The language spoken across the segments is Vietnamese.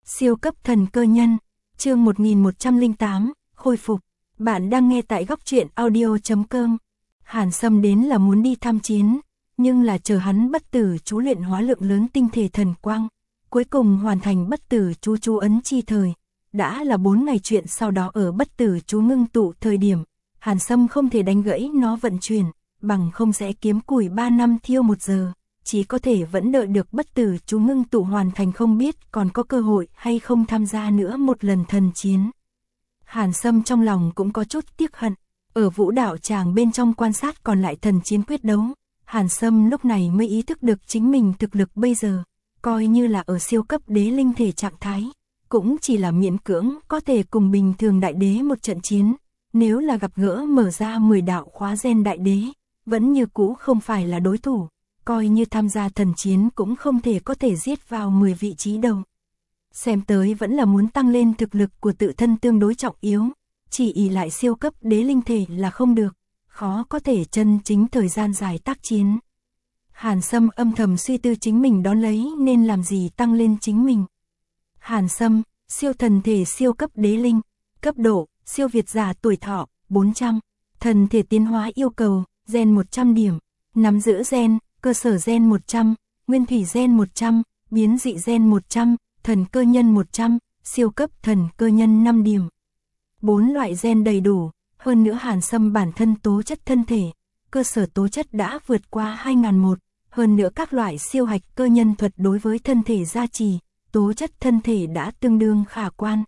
Siêu cấp thần cơ nhân, chương 1108, khôi phục. Bạn đang nghe tại góc truyện audio.com. Hàn Sâm đến là muốn đi tham chiến, nhưng là chờ hắn bất tử chú luyện hóa lượng lớn tinh thể thần quang, cuối cùng hoàn thành bất tử chú ấn chi thời. Đã là 4 ngày chuyện sau đó ở bất tử chú ngưng tụ thời điểm, Hàn Sâm không thể đánh gãy nó vận chuyển, bằng không sẽ kiếm củi 3 năm thiêu 1 giờ. Chỉ có thể vẫn đợi được bất tử chú ngưng tụ hoàn thành, không biết còn có cơ hội hay không tham gia nữa một lần thần chiến. Hàn Sâm trong lòng cũng có chút tiếc hận, ở vũ đạo tràng bên trong quan sát còn lại thần chiến quyết đấu, Hàn Sâm lúc này mới ý thức được chính mình thực lực bây giờ, coi như là ở siêu cấp đế linh thể trạng thái, cũng chỉ là miễn cưỡng có thể cùng bình thường đại đế một trận chiến, nếu là gặp gỡ mở ra 10 đạo khóa gen đại đế, vẫn như cũ không phải là đối thủ. Coi như tham gia thần chiến cũng không thể có thể giết vào 10 vị trí đầu. Xem tới vẫn là muốn tăng lên thực lực của tự thân tương đối trọng yếu, chỉ ỷ lại siêu cấp đế linh thể là không được, khó có thể chân chính thời gian dài tác chiến. Hàn Sâm âm thầm suy tư chính mình đón lấy nên làm gì tăng lên chính mình. Hàn Sâm, siêu thần thể siêu cấp đế linh, cấp độ, siêu việt giả tuổi thọ, 400, thần thể tiến hóa yêu cầu, gen 100 điểm, nắm giữ gen, cơ sở gen 100, nguyên thủy gen 100, biến dị gen 100, thần cơ nhân 100, siêu cấp thần cơ nhân 5 điểm. 4 loại gen đầy đủ, hơn nữa Hàn Sâm bản thân tố chất thân thể, cơ sở tố chất đã vượt qua 2001, hơn nữa các loại siêu hạch cơ nhân thuật đối với thân thể gia trì, tố chất thân thể đã tương đương khả quan.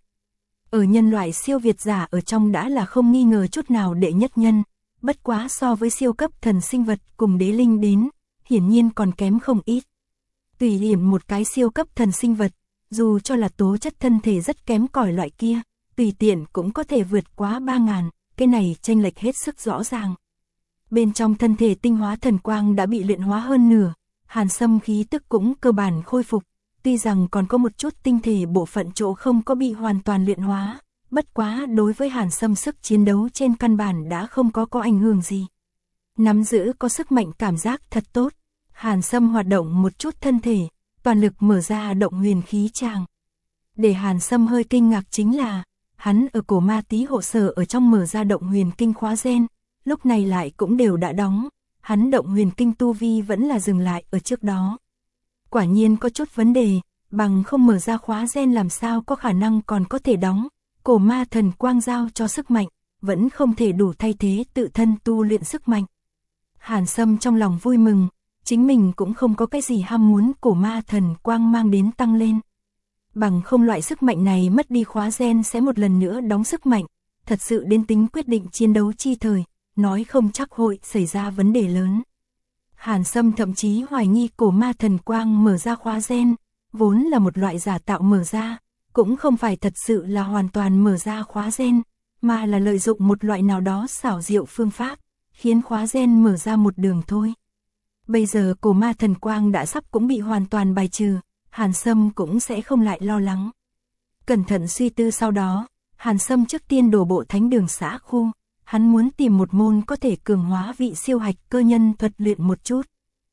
Ở nhân loại siêu việt giả ở trong đã là không nghi ngờ chút nào đệ nhất nhân, bất quá so với siêu cấp thần sinh vật cùng đế linh đến, hiển nhiên còn kém không ít. Tùy điểm một cái siêu cấp thần sinh vật, dù cho là tố chất thân thể rất kém cỏi loại kia, tùy tiện cũng có thể vượt quá 3.000, cái này chênh lệch hết sức rõ ràng. Bên trong thân thể tinh hóa thần quang đã bị luyện hóa hơn nửa, Hàn Sâm khí tức cũng cơ bản khôi phục, tuy rằng còn có một chút tinh thể bộ phận chỗ không có bị hoàn toàn luyện hóa, bất quá đối với Hàn Sâm sức chiến đấu trên căn bản đã không có ảnh hưởng gì. Nắm giữ có sức mạnh cảm giác thật tốt. Hàn Sâm hoạt động một chút thân thể, toàn lực mở ra động huyền khí tràng. Để Hàn Sâm hơi kinh ngạc chính là, hắn ở cổ ma tí hộ sở ở trong mở ra động huyền kinh khóa gen, lúc này lại cũng đều đã đóng, hắn động huyền kinh tu vi vẫn là dừng lại ở trước đó. Quả nhiên có chút vấn đề, bằng không mở ra khóa gen làm sao có khả năng còn có thể đóng, cổ ma thần quang giao cho sức mạnh, vẫn không thể đủ thay thế tự thân tu luyện sức mạnh. Hàn Sâm trong lòng vui mừng, chính mình cũng không có cái gì ham muốn cổ ma thần quang mang đến tăng lên. Bằng không loại sức mạnh này mất đi khóa gen sẽ một lần nữa đóng sức mạnh, thật sự đến tính quyết định chiến đấu chi thời, nói không chắc hội xảy ra vấn đề lớn. Hàn Sâm thậm chí hoài nghi cổ ma thần quang mở ra khóa gen, vốn là một loại giả tạo mở ra, cũng không phải thật sự là hoàn toàn mở ra khóa gen, mà là lợi dụng một loại nào đó xảo diệu phương pháp, khiến khóa gen mở ra một đường thôi. Bây giờ cổ ma thần quang đã sắp cũng bị hoàn toàn bài trừ, Hàn Sâm cũng sẽ không lại lo lắng. Cẩn thận suy tư sau đó, Hàn Sâm trước tiên đổ bộ thánh đường xã khu, hắn muốn tìm một môn có thể cường hóa vị siêu hạch cơ nhân thuật luyện một chút.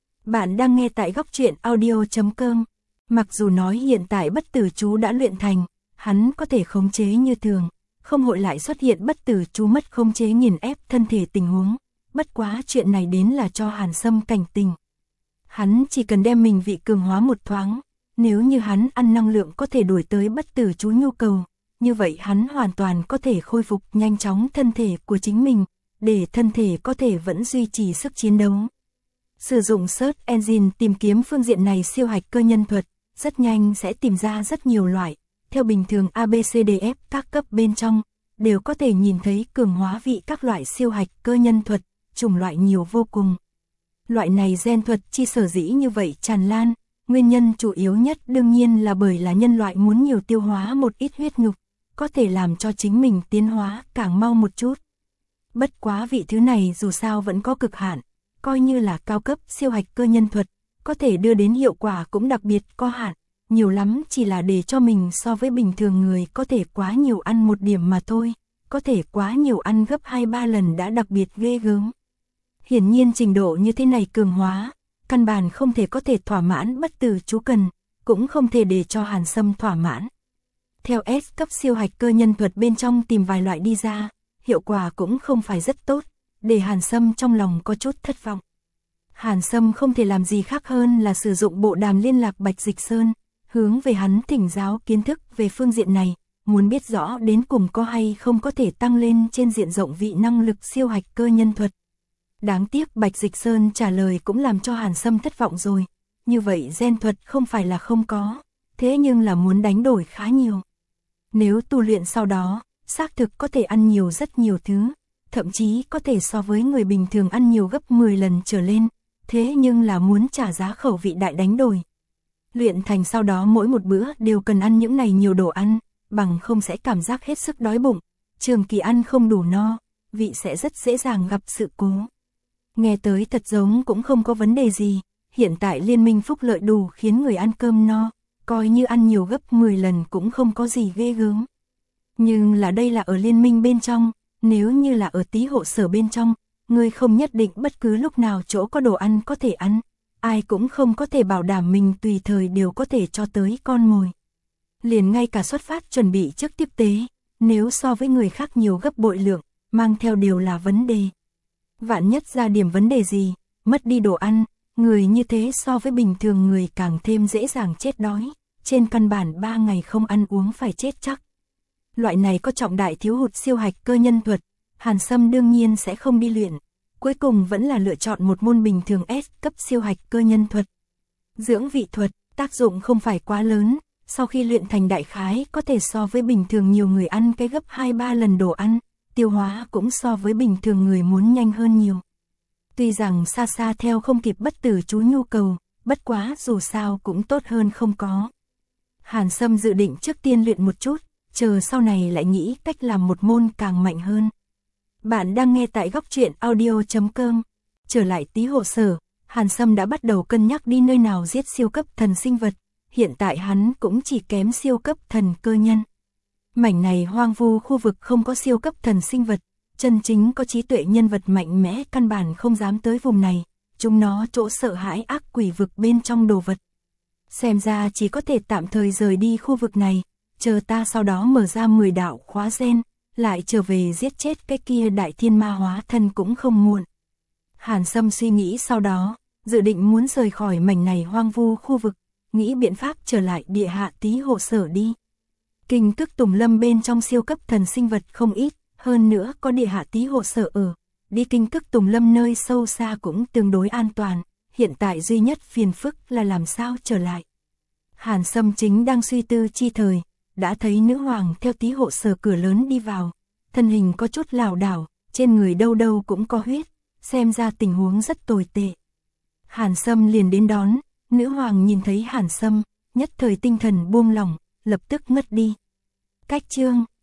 Bạn đang nghe tại góc truyện audio.com. Mặc dù nói hiện tại bất tử chú đã luyện thành, hắn có thể khống chế như thường, không hội lại xuất hiện bất tử chú mất khống chế nghiền ép thân thể tình huống. Bất quá chuyện này đến là cho Hàn Sâm cảnh tình. Hắn chỉ cần đem mình vị cường hóa một thoáng, nếu như hắn ăn năng lượng có thể đuổi tới bất tử chú nhu cầu, như vậy hắn hoàn toàn có thể khôi phục nhanh chóng thân thể của chính mình, để thân thể có thể vẫn duy trì sức chiến đấu. Sử dụng Search Engine tìm kiếm phương diện này siêu hạch cơ nhân thuật, rất nhanh sẽ tìm ra rất nhiều loại, theo bình thường ABCDF các cấp bên trong, đều có thể nhìn thấy cường hóa vị các loại siêu hạch cơ nhân thuật, chủng loại nhiều vô cùng. Loại này gen thuật chi sở dĩ như vậy tràn lan, nguyên nhân chủ yếu nhất đương nhiên là bởi là nhân loại muốn nhiều tiêu hóa một ít huyết nhục, có thể làm cho chính mình tiến hóa càng mau một chút. Bất quá vị thứ này dù sao vẫn có cực hạn, coi như là cao cấp siêu hạch cơ nhân thuật, có thể đưa đến hiệu quả cũng đặc biệt có hạn, nhiều lắm chỉ là để cho mình so với bình thường người có thể quá nhiều ăn một điểm mà thôi, có thể quá nhiều ăn gấp 2-3 lần đã đặc biệt ghê gớm. Hiển nhiên trình độ như thế này cường hóa, căn bản không thể có thể thỏa mãn bất tử chú cần, cũng không thể để cho Hàn Sâm thỏa mãn. Theo S cấp siêu hạch cơ nhân thuật bên trong tìm vài loại đi ra, hiệu quả cũng không phải rất tốt, để Hàn Sâm trong lòng có chút thất vọng. Hàn Sâm không thể làm gì khác hơn là sử dụng bộ đàm liên lạc Bạch Dịch Sơn, hướng về hắn thỉnh giáo kiến thức về phương diện này, muốn biết rõ đến cùng có hay không có thể tăng lên trên diện rộng vị năng lực siêu hạch cơ nhân thuật. Đáng tiếc Bạch Dịch Sơn trả lời cũng làm cho Hàn Sâm thất vọng rồi, như vậy gen thuật không phải là không có, thế nhưng là muốn đánh đổi khá nhiều. Nếu tu luyện sau đó, xác thực có thể ăn nhiều rất nhiều thứ, thậm chí có thể so với người bình thường ăn nhiều gấp 10 lần trở lên, thế nhưng là muốn trả giá khẩu vị đại đánh đổi. Luyện thành sau đó mỗi một bữa đều cần ăn những này nhiều đồ ăn, bằng không sẽ cảm giác hết sức đói bụng, trường kỳ ăn không đủ no, vị sẽ rất dễ dàng gặp sự cố. Nghe tới thật giống cũng không có vấn đề gì, hiện tại liên minh phúc lợi đủ khiến người ăn cơm no, coi như ăn nhiều gấp 10 lần cũng không có gì ghê gớm. Nhưng là đây là ở liên minh bên trong, nếu như là ở tí hộ sở bên trong, người không nhất định bất cứ lúc nào chỗ có đồ ăn có thể ăn, ai cũng không có thể bảo đảm mình tùy thời đều có thể cho tới con mồi. Liền ngay cả xuất phát chuẩn bị trước tiếp tế, nếu so với người khác nhiều gấp bội lượng, mang theo đều là vấn đề. Vạn nhất ra điểm vấn đề gì, mất đi đồ ăn, người như thế so với bình thường người càng thêm dễ dàng chết đói, trên căn bản 3 ngày không ăn uống phải chết chắc. Loại này có trọng đại thiếu hụt siêu hạch cơ nhân thuật, Hàn Sâm đương nhiên sẽ không đi luyện, cuối cùng vẫn là lựa chọn một môn bình thường S cấp siêu hạch cơ nhân thuật. Dưỡng vị thuật, tác dụng không phải quá lớn, sau khi luyện thành đại khái có thể so với bình thường nhiều người ăn cái gấp 2-3 lần đồ ăn, tiêu hóa cũng so với bình thường người muốn nhanh hơn nhiều. Tuy rằng xa xa theo không kịp bất tử chú nhu cầu, bất quá dù sao cũng tốt hơn không có. Hàn Sâm dự định trước tiên luyện một chút, chờ sau này lại nghĩ cách làm một môn càng mạnh hơn. Bạn đang nghe tại góc truyện audio.com. Trở lại tí hộ sở, Hàn Sâm đã bắt đầu cân nhắc đi nơi nào giết siêu cấp thần sinh vật, hiện tại hắn cũng chỉ kém siêu cấp thần cơ nhân. Mảnh này hoang vu khu vực không có siêu cấp thần sinh vật, chân chính có trí tuệ nhân vật mạnh mẽ căn bản không dám tới vùng này, chúng nó chỗ sợ hãi ác quỷ vực bên trong đồ vật. Xem ra chỉ có thể tạm thời rời đi khu vực này, chờ ta sau đó mở ra 10 đạo khóa gen, lại trở về giết chết cái kia đại thiên ma hóa thân cũng không muộn. Hàn Sâm suy nghĩ sau đó, dự định muốn rời khỏi mảnh này hoang vu khu vực, nghĩ biện pháp trở lại địa hạ tí hộ sở đi. Kinh Tức Tùng Lâm bên trong siêu cấp thần sinh vật không ít, hơn nữa có địa hạ tí hộ sở ở, đi Kinh Tức Tùng Lâm nơi sâu xa cũng tương đối an toàn, hiện tại duy nhất phiền phức là làm sao trở lại. Hàn Sâm chính đang suy tư chi thời, đã thấy nữ hoàng theo tí hộ sở cửa lớn đi vào, thân hình có chút lảo đảo, trên người đâu đâu cũng có huyết, xem ra tình huống rất tồi tệ. Hàn Sâm liền đến đón, nữ hoàng nhìn thấy Hàn Sâm, nhất thời tinh thần buông lỏng, lập tức ngất đi. Cách chương